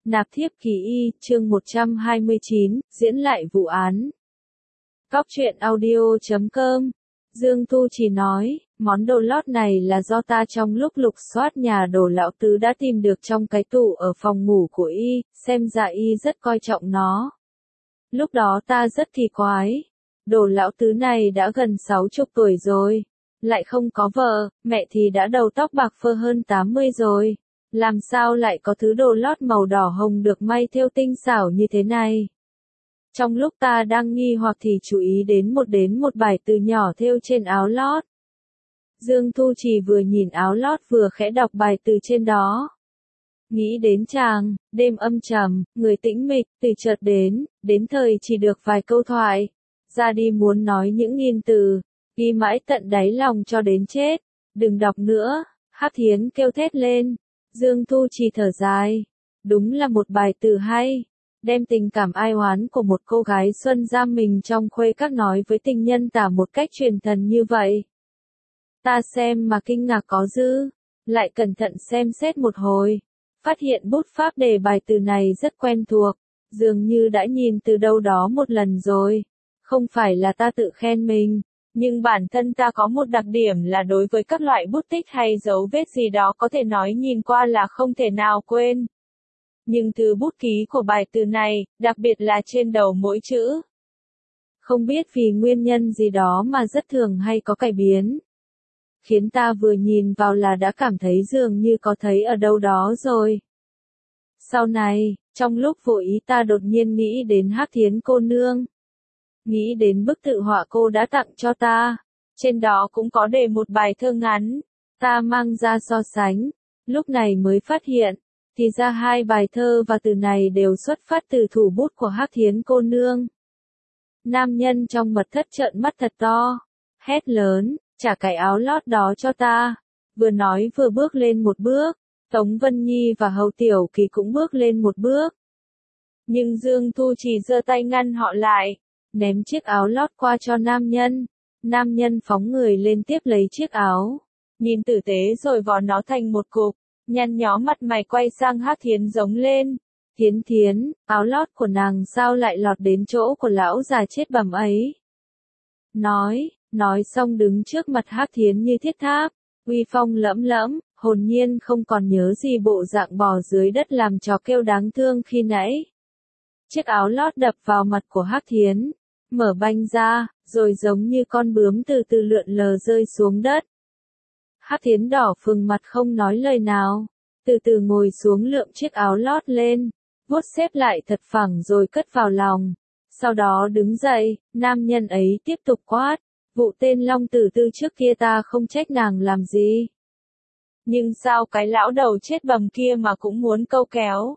Nạp thiếp kỳ y, chương 129, diễn lại vụ án. Cóc truyện audio.com. Dương Thu Trì nói, món đồ lót này là do ta trong lúc lục soát nhà đồ lão tứ đã tìm được trong cái tủ ở phòng ngủ của y, xem ra y rất coi trọng nó. Lúc đó ta rất kỳ quái. Đồ lão tứ này đã gần 60 tuổi rồi. Lại không có vợ, mẹ thì đã đầu tóc bạc phơ hơn 80 rồi. Làm sao lại có thứ đồ lót màu đỏ hồng được may thêu tinh xảo như thế này? Trong lúc ta đang nghi hoặc thì chú ý đến một bài từ nhỏ thêu trên áo lót. Dương Thu Trì vừa nhìn áo lót vừa khẽ đọc bài từ trên đó. Nghĩ đến chàng, đêm âm trầm, người tĩnh mịch, từ chợt đến thời chỉ được vài câu thoại. Ra đi muốn nói những nghìn từ, ghi mãi tận đáy lòng cho đến chết. Đừng đọc nữa, Hắc Thiến kêu thét lên. Dương Thu Trì thở dài. Đúng là một bài từ hay. Đem tình cảm ai oán của một cô gái xuân giam mình trong khuê các nói với tình nhân tả một cách truyền thần như vậy. Ta xem mà kinh ngạc có dư. Lại cẩn thận xem xét một hồi. Phát hiện bút pháp đề bài từ này rất quen thuộc. Dường như đã nhìn từ đâu đó một lần rồi. Không phải là ta tự khen mình. Nhưng bản thân ta có một đặc điểm là đối với các loại bút tích hay dấu vết gì đó có thể nói nhìn qua là không thể nào quên. Nhưng từ bút ký của bài từ này, đặc biệt là trên đầu mỗi chữ. Không biết vì nguyên nhân gì đó mà rất thường hay có cải biến. Khiến ta vừa nhìn vào là đã cảm thấy dường như có thấy ở đâu đó rồi. Sau này, trong lúc vô ý ta đột nhiên nghĩ đến Hắc Thiến cô nương. Nghĩ đến bức tự họa cô đã tặng cho ta. Trên đó cũng có đề một bài thơ ngắn. Ta mang ra so sánh. Lúc này mới phát hiện. Thì ra hai bài thơ và từ này đều xuất phát từ thủ bút của Hắc Thiến cô nương. Nam nhân trong mật thất trợn mắt thật to. Hét lớn, trả cái áo lót đó cho ta. Vừa nói vừa bước lên một bước. Tống Vân Nhi và Hầu Tiểu Kỳ cũng bước lên một bước. Nhưng Dương Thu Trì giơ tay ngăn họ lại. Ném chiếc áo lót qua cho nam nhân. Nam nhân phóng người lên tiếp lấy chiếc áo. Nhìn tử tế rồi vò nó thành một cục. Nhăn nhó mặt mày quay sang Hắc Thiến giống lên. Thiến, áo lót của nàng sao lại lọt đến chỗ của lão già chết bầm ấy. Nói xong đứng trước mặt Hắc Thiến như thiết tháp. Uy phong lẫm lẫm, hồn nhiên không còn nhớ gì bộ dạng bò dưới đất làm trò kêu đáng thương khi nãy. Chiếc áo lót đập vào mặt của Hắc Thiến. Mở banh ra, rồi giống như con bướm từ từ lượn lờ rơi xuống đất. Hắc Thiến đỏ phừng mặt không nói lời nào. Từ từ ngồi xuống lượm chiếc áo lót lên. Vuốt xếp lại thật phẳng rồi cất vào lòng. Sau đó đứng dậy, nam nhân ấy tiếp tục quát. Vụ tên Long Tử Tư trước kia ta không trách nàng làm gì. Nhưng sao cái lão đầu chết bầm kia mà cũng muốn câu kéo.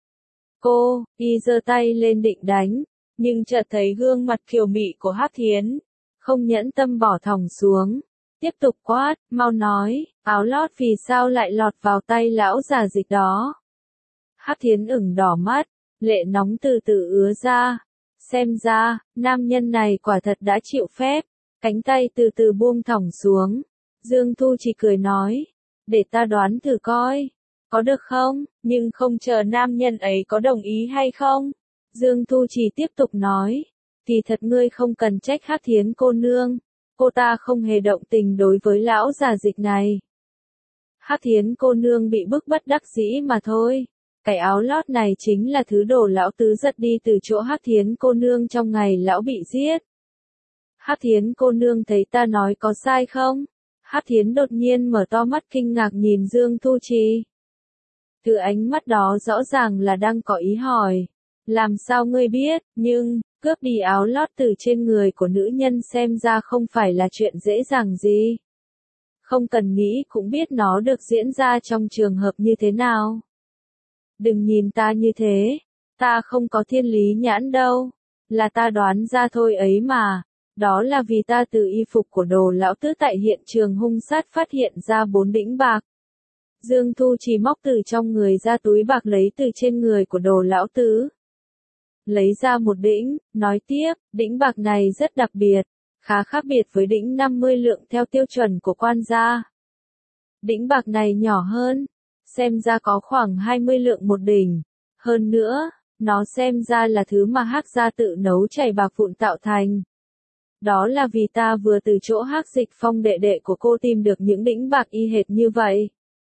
Y giơ tay lên định đánh. Nhưng chợt thấy gương mặt kiều mị của Hắc Thiến. Không nhẫn tâm bỏ thòng xuống. Tiếp tục quát, mau nói, áo lót vì sao lại lọt vào tay lão già dịch đó. Hắc Thiến ửng đỏ mắt, lệ nóng từ từ ứa ra. Xem ra, nam nhân này quả thật đã chịu phép. Cánh tay từ từ buông thõng xuống. Dương Thu chỉ cười nói, để ta đoán thử coi. Có được không? Nhưng không chờ nam nhân ấy có đồng ý hay không. Dương Thu chỉ tiếp tục nói, thì thật ngươi không cần trách Hắc Thiến cô nương. Cô ta không hề động tình đối với lão già dịch này. Hắc Thiến cô nương bị bức bất đắc dĩ mà thôi. Cái áo lót này chính là thứ đồ lão tứ giật đi từ chỗ Hắc Thiến cô nương trong ngày lão bị giết. Hắc Thiến cô nương thấy ta nói có sai không? Hắc Thiến đột nhiên mở to mắt kinh ngạc nhìn Dương Thu Trì. Từ ánh mắt đó rõ ràng là đang có ý hỏi. Làm sao ngươi biết, nhưng, cướp đi áo lót từ trên người của nữ nhân xem ra không phải là chuyện dễ dàng gì. Không cần nghĩ cũng biết nó được diễn ra trong trường hợp như thế nào. Đừng nhìn ta như thế, ta không có thiên lý nhãn đâu, là ta đoán ra thôi ấy mà. Đó là vì ta từ y phục của đồ lão tứ tại hiện trường hung sát phát hiện ra 4 đĩnh bạc. Dương Thu chỉ móc từ trong người ra túi bạc lấy từ trên người của đồ lão tứ. Lấy ra một đĩnh, nói tiếp, đĩnh bạc này rất đặc biệt, khá khác biệt với đĩnh 50 lượng theo tiêu chuẩn của quan gia. Đĩnh bạc này nhỏ hơn, xem ra có khoảng 20 lượng một đỉnh, Hơn nữa, nó xem ra là thứ mà Hắc gia tự nấu chảy bạc vụn tạo thành. Đó là vì ta vừa từ chỗ Hắc Dịch Phong đệ đệ của cô tìm được những đĩnh bạc y hệt như vậy.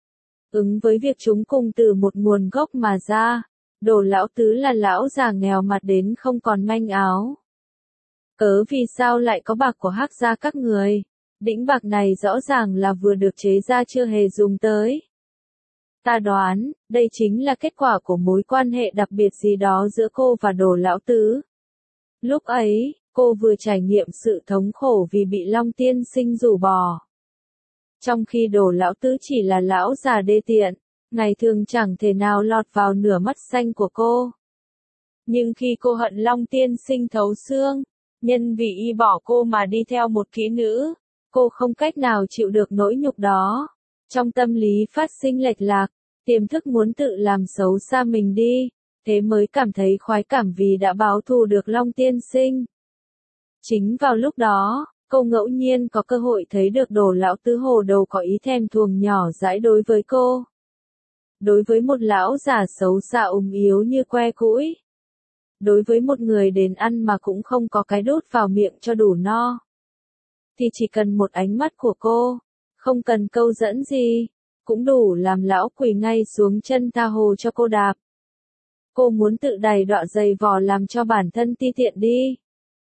Ứng với việc chúng cùng từ một nguồn gốc mà ra, Đồ lão tứ là lão già nghèo mặt đến không còn manh áo. Cớ vì sao lại có bạc của Hắc gia các người? Đĩnh bạc này rõ ràng là vừa được chế ra chưa hề dùng tới. Ta đoán, đây chính là kết quả của mối quan hệ đặc biệt gì đó giữa cô và Đồ lão tứ. Lúc ấy, cô vừa trải nghiệm sự thống khổ vì bị Long tiên sinh rủ bỏ. Trong khi Đồ lão tứ chỉ là lão già đê tiện, ngày thường chẳng thể nào lọt vào nửa mắt xanh của cô. Nhưng khi cô hận Long tiên sinh thấu xương, nhân vì y bỏ cô mà đi theo một kỹ nữ, cô không cách nào chịu được nỗi nhục đó. Trong tâm lý phát sinh lệch lạc, tiềm thức muốn tự làm xấu xa mình đi, thế mới cảm thấy khoái cảm vì đã báo thù được Long tiên sinh. Chính vào lúc đó, cô ngẫu nhiên có cơ hội thấy được Đồ lão tứ hồ đồ có ý thèm thuồng nhỏ dãi đối với cô. Đối với một lão già xấu xa yếu như que củi. Đối với một người đến ăn mà cũng không có cái đút vào miệng cho đủ no. Thì chỉ cần một ánh mắt của cô, không cần câu dẫn gì, cũng đủ làm lão quỳ ngay xuống chân tha hồ cho cô đạp. Cô muốn tự đày đọa giày vò làm cho bản thân ti tiện đi.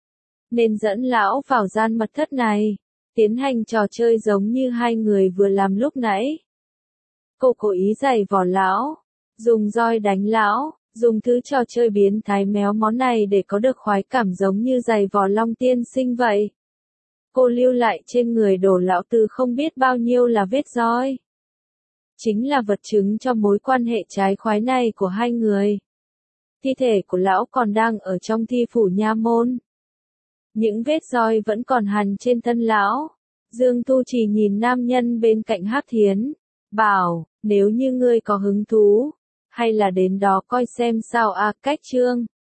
Nên dẫn lão vào gian mật thất này, tiến hành trò chơi giống như hai người vừa làm lúc nãy. Cô cố ý giày vò lão, dùng roi đánh lão, dùng thứ trò chơi biến thái méo mó này để có được khoái cảm giống như giày vò Long tiên sinh vậy. Cô lưu lại trên người Đồ lão tứ không biết bao nhiêu là vết roi. Chính là vật chứng cho mối quan hệ trái khoái này của hai người. Thi thể của lão còn đang ở trong thi phủ nha môn. Những vết roi vẫn còn hằn trên thân lão. Dương Tu Chỉ nhìn nam nhân bên cạnh Hắc Thiến, bảo, nếu như ngươi có hứng thú, hay là đến đó coi xem sao cách chương.